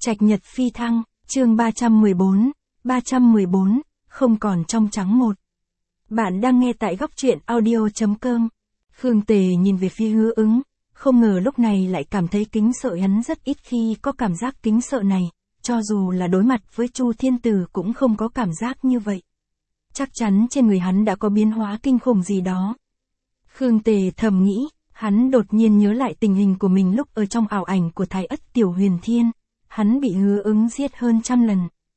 Trạch nhật phi thăng, chương 314, không còn trong trắng một. Bạn đang nghe tại góc truyện audio.com. Khương Tề nhìn về phía Hứa Ứng, không ngờ lúc này lại cảm thấy kính sợ. Hắn rất ít khi có cảm giác kính sợ này, cho dù là đối mặt với Chu Thiên Tử cũng không có cảm giác như vậy. Chắc chắn trên người hắn đã có biến hóa kinh khủng gì đó. Khương Tề thầm nghĩ, hắn đột nhiên nhớ lại tình hình của mình lúc ở trong ảo ảnh của Thái Ất Tiểu Huyền Thiên. Hắn bị Hứa Ứng giết hơn 100 lần.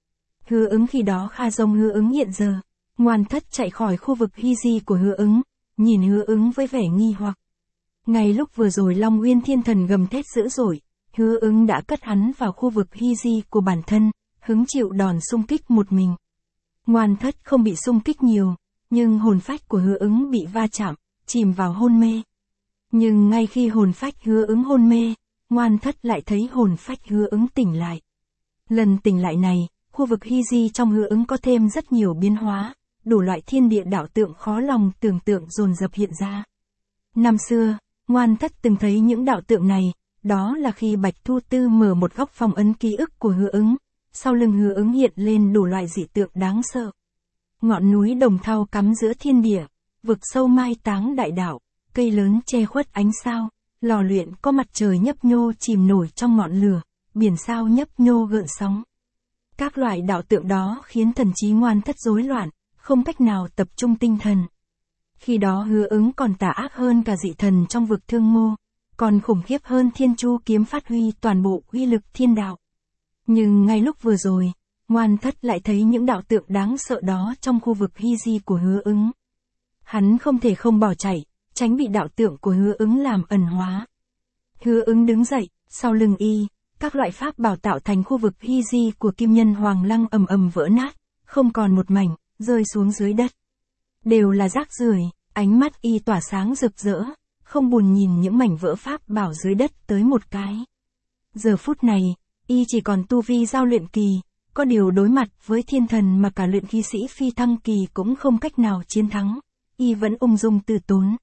Hứa Ứng khi đó khá giống Hứa Ứng hiện giờ. Ngoan Thất chạy khỏi khu vực hy di của Hứa Ứng, nhìn Hứa Ứng với vẻ nghi hoặc. Ngay lúc vừa rồi Long Uyên Thiên Thần gầm thét dữ dội, Hứa Ứng đã cất hắn vào khu vực hy di của bản thân, hứng chịu đòn xung kích một mình. Ngoan Thất không bị xung kích nhiều, nhưng hồn phách của Hứa Ứng bị va chạm, chìm vào hôn mê. Nhưng ngay khi hồn phách Hứa Ứng hôn mê, Ngoan Thất lại thấy hồn phách Hứa Ứng tỉnh lại. Lần tỉnh lại này, khu vực hy di trong Hứa Ứng có thêm rất nhiều biến hóa, đủ loại thiên địa đạo tượng khó lòng tưởng tượng dồn dập hiện ra. Năm xưa, Ngoan Thất từng thấy những đạo tượng này, đó là khi Bạch Thu Tư mở một góc phong ấn ký ức của Hứa Ứng, sau lưng Hứa Ứng hiện lên đủ loại dị tượng đáng sợ. Ngọn núi Đồng Thau cắm giữa thiên địa, vực sâu mai táng đại đạo, cây lớn che khuất ánh sao, lò luyện có mặt trời nhấp nhô chìm nổi trong ngọn lửa, biển sao nhấp nhô gợn sóng. Các loại đạo tượng đó khiến thần trí Ngoan Thất rối loạn, không cách nào tập trung tinh thần. Khi đó Hứa Ứng còn tà ác hơn cả dị thần trong vực Thương Ngô, còn khủng khiếp hơn Thiên Chu kiếm phát huy toàn bộ uy lực thiên đạo. Nhưng ngay lúc vừa rồi, Ngoan Thất lại thấy những đạo tượng đáng sợ đó trong khu vực hy di của Hứa Ứng. Hắn không thể không bỏ chạy, tránh bị đạo tượng của Hứa Ứng làm ẩn hóa. Hứa Ứng đứng dậy, sau lưng y, các loại pháp bảo tạo thành khu vực hy di của Kim Nhân Hoàng Lăng ầm ầm vỡ nát, không còn một mảnh, rơi xuống dưới đất. Đều là rác rưởi, ánh mắt y tỏa sáng rực rỡ, không buồn nhìn những mảnh vỡ pháp bảo dưới đất tới một cái. Giờ phút này, y chỉ còn tu vi giao luyện kỳ, có điều đối mặt với thiên thần mà cả luyện khí sĩ phi thăng kỳ cũng không cách nào chiến thắng, y vẫn ung dung từ tốn.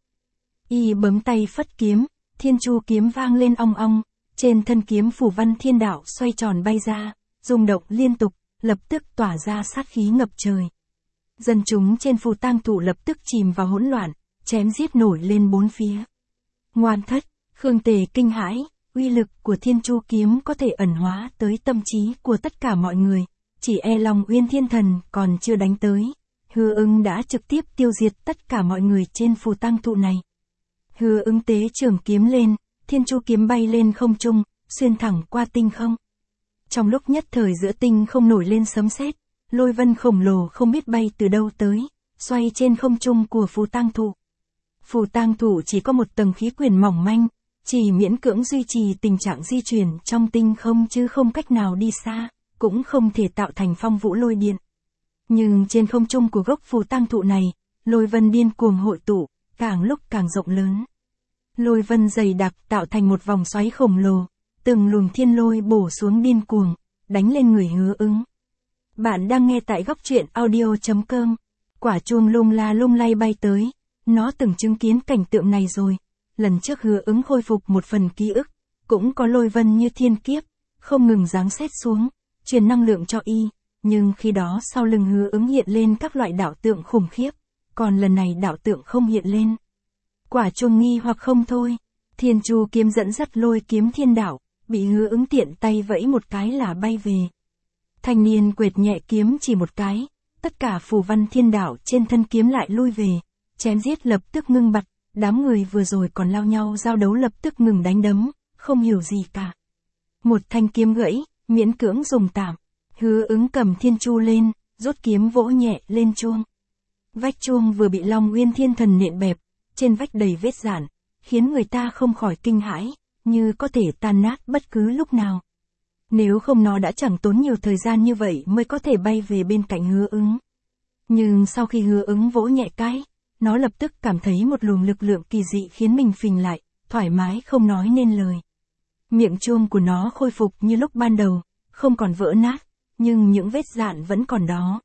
Y bấm tay phất kiếm, Thiên Chu kiếm vang lên ong ong, trên thân kiếm phủ văn thiên đạo xoay tròn bay ra, rung động liên tục, lập tức tỏa ra sát khí ngập trời. Dân chúng trên phù tang thủ lập tức chìm vào hỗn loạn, chém giết nổi lên bốn phía. Ngoan Thất, Khương Tề kinh hãi, uy lực của Thiên Chu kiếm có thể ẩn hóa tới tâm trí của tất cả mọi người, chỉ e Long Uyên Thiên Thần còn chưa đánh tới, Hứa Ứng đã trực tiếp tiêu diệt tất cả mọi người trên phù tang thụ này. Hứa Ứng tế trường kiếm lên, Thiên Chu kiếm bay lên không trung, xuyên thẳng qua tinh không. Trong lúc nhất thời giữa tinh không nổi lên sấm sét, lôi vân khổng lồ không biết bay từ đâu tới, xoay trên không trung của phù tang thụ. Phù tang thụ chỉ có một tầng khí quyển mỏng manh, chỉ miễn cưỡng duy trì tình trạng di chuyển trong tinh không chứ không cách nào đi xa, cũng không thể tạo thành phong vũ lôi điện. Nhưng trên không trung của gốc phù tang thụ này, lôi vân điên cuồng hội tụ, càng lúc càng rộng lớn. Lôi vân dày đặc tạo thành một vòng xoáy khổng lồ, từng luồng thiên lôi bổ xuống điên cuồng, đánh lên người Hứa Ứng. Bạn đang nghe tại góc truyện audio.com. Quả chuông lung la lung lay bay tới, nó từng chứng kiến cảnh tượng này rồi. Lần trước Hứa Ứng khôi phục một phần ký ức, cũng có lôi vân như thiên kiếp, không ngừng giáng sét xuống, truyền năng lượng cho y, nhưng khi đó sau lưng Hứa Ứng hiện lên các loại đạo tượng khủng khiếp, còn lần này đạo tượng không hiện lên. Quả chuông nghi hoặc không thôi, Thiên Chu kiếm dẫn dắt lôi kiếm thiên đạo, bị Hứa Ứng tiện tay vẫy một cái là bay về. Thanh niên quệt nhẹ kiếm chỉ một cái, tất cả phù văn thiên đạo trên thân kiếm lại lui về, chém giết lập tức ngưng bặt, đám người vừa rồi còn lao nhau giao đấu lập tức ngừng đánh đấm, không hiểu gì cả. Một thanh kiếm gãy, miễn cưỡng dùng tạm, Hứa Ứng cầm Thiên Chu lên, rút kiếm vỗ nhẹ lên chuông. Vách chuông vừa bị Long Uyên Thiên Thần nện bẹp, trên vách đầy vết rạn, khiến người ta không khỏi kinh hãi, như có thể tan nát bất cứ lúc nào. Nếu không nó đã chẳng tốn nhiều thời gian như vậy mới có thể bay về bên cạnh Hứa Ứng. Nhưng sau khi Hứa Ứng vỗ nhẹ cái, nó lập tức cảm thấy một luồng lực lượng kỳ dị khiến mình phình lại, thoải mái không nói nên lời. Miệng chuông của nó khôi phục như lúc ban đầu, không còn vỡ nát, nhưng những vết rạn vẫn còn đó.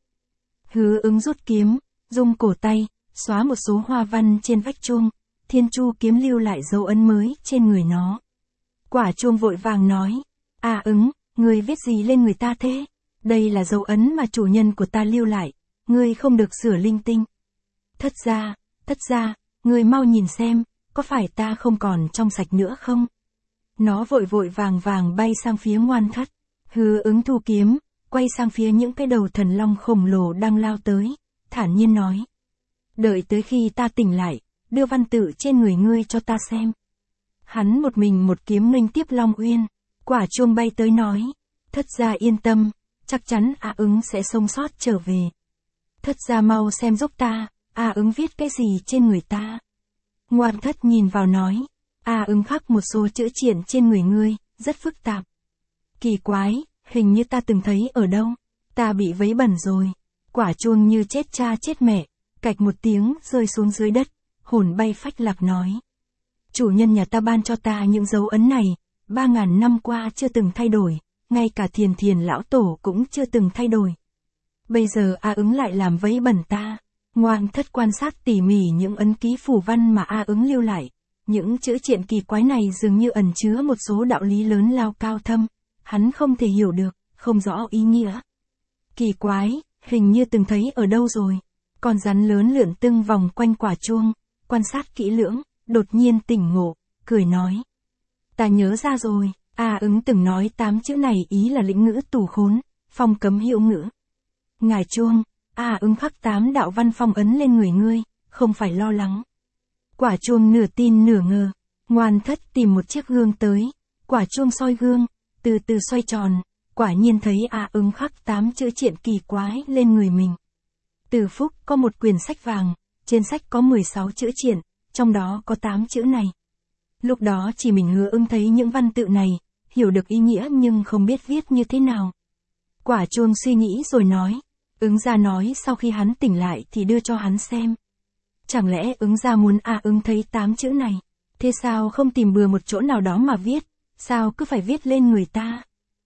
Hứa Ứng rút kiếm, rung cổ tay, xóa một số hoa văn trên vách chuông, Thiên Chu kiếm lưu lại dấu ấn mới trên người nó. Quả chuông vội vàng nói, Ứng, ngươi viết gì lên người ta thế? Đây là dấu ấn mà chủ nhân của ta lưu lại, ngươi không được sửa linh tinh. Thất gia, ngươi mau nhìn xem, có phải ta không còn trong sạch nữa không? Nó vội vội vàng vàng bay sang phía Ngoan Thất, Hứa Ứng thu kiếm, quay sang phía những cái đầu thần long khổng lồ đang lao tới, thản nhiên nói. Đợi tới khi ta tỉnh lại, đưa văn tự trên người ngươi cho ta xem. Hắn một mình một kiếm nghênh tiếp Long Uyên, quả chuông bay tới nói. Thất gia yên tâm, chắc chắn A Ứng sẽ sống sót trở về. Thất gia mau xem giúp ta, A Ứng viết cái gì trên người ta. Ngoan Thất nhìn vào nói. A Ứng khắc một số chữ triện trên người ngươi, rất phức tạp. Kỳ quái, hình như ta từng thấy ở đâu. Ta bị vấy bẩn rồi. Quả chuông như chết cha chết mẹ, cạch một tiếng rơi xuống dưới đất, hồn bay phách lạc nói. Chủ nhân nhà ta ban cho ta những dấu ấn này, 3.000 năm qua chưa từng thay đổi, ngay cả Thiền lão tổ cũng chưa từng thay đổi. Bây giờ A Ứng lại làm vấy bẩn ta. Ngoan Thất quan sát tỉ mỉ những ấn ký phù văn mà A Ứng lưu lại. Những chữ triện kỳ quái này dường như ẩn chứa một số đạo lý lớn lao cao thâm. Hắn không thể hiểu được, không rõ ý nghĩa. Kỳ quái, hình như từng thấy ở đâu rồi. Con rắn lớn lượn tưng vòng quanh quả chuông, quan sát kỹ lưỡng, đột nhiên tỉnh ngộ, cười nói. Ta nhớ ra rồi, A Ứng từng nói 8 chữ này ý là lĩnh ngữ tù khốn, phong cấm hiệu ngữ. Ngài chuông, A Ứng khắc 8 đạo văn phong ấn lên người ngươi, không phải lo lắng. Quả chuông nửa tin nửa ngờ, Ngoan Thất tìm một chiếc gương tới, quả chuông soi gương, từ từ xoay tròn, quả nhiên thấy A Ứng khắc 8 chữ triện kỳ quái lên người mình. Từ Phúc có một quyển sách vàng, trên sách có 16 chữ triện, trong đó có 8 chữ này. Lúc đó chỉ mình Hứa Ứng thấy những văn tự này, hiểu được ý nghĩa nhưng không biết viết như thế nào. Quả chuông suy nghĩ rồi nói, Ứng gia nói sau khi hắn tỉnh lại thì đưa cho hắn xem. Chẳng lẽ Ứng gia muốn A Ứng thấy 8 chữ này, thế sao không tìm bừa một chỗ nào đó mà viết, sao cứ phải viết lên người ta?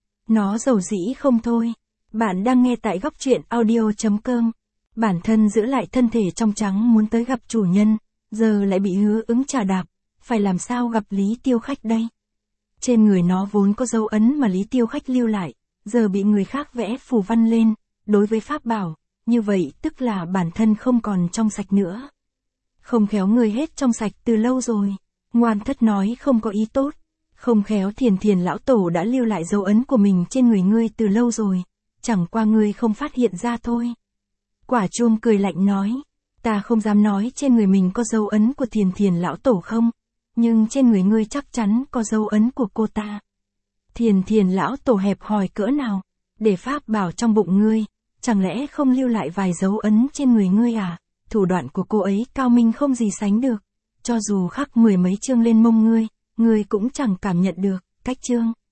Nó dầu dĩ không thôi. Bạn đang nghe tại góc truyện audio.com. Bản thân giữ lại thân thể trong trắng muốn tới gặp chủ nhân, giờ lại bị Hứa Ứng trà đạp, phải làm sao gặp Lý Tiêu Khách đây? Trên người nó vốn có dấu ấn mà Lý Tiêu Khách lưu lại, giờ bị người khác vẽ phù văn lên, đối với pháp bảo, như vậy tức là bản thân không còn trong sạch nữa. Không khéo người hết trong sạch từ lâu rồi. Ngoan Thất nói không có ý tốt. Không khéo Thiền lão tổ đã lưu lại dấu ấn của mình trên người ngươi từ lâu rồi, chẳng qua ngươi không phát hiện ra thôi. Quả chuông cười lạnh nói, ta không dám nói trên người mình có dấu ấn của Thiền lão tổ không, nhưng trên người ngươi chắc chắn có dấu ấn của cô ta. Thiền lão tổ hẹp hòi cỡ nào, để pháp bảo trong bụng ngươi, chẳng lẽ không lưu lại vài dấu ấn trên người ngươi à? Thủ đoạn của cô ấy cao minh không gì sánh được, cho dù khắc 10 mấy chương lên mông ngươi cũng chẳng cảm nhận được. Cách chương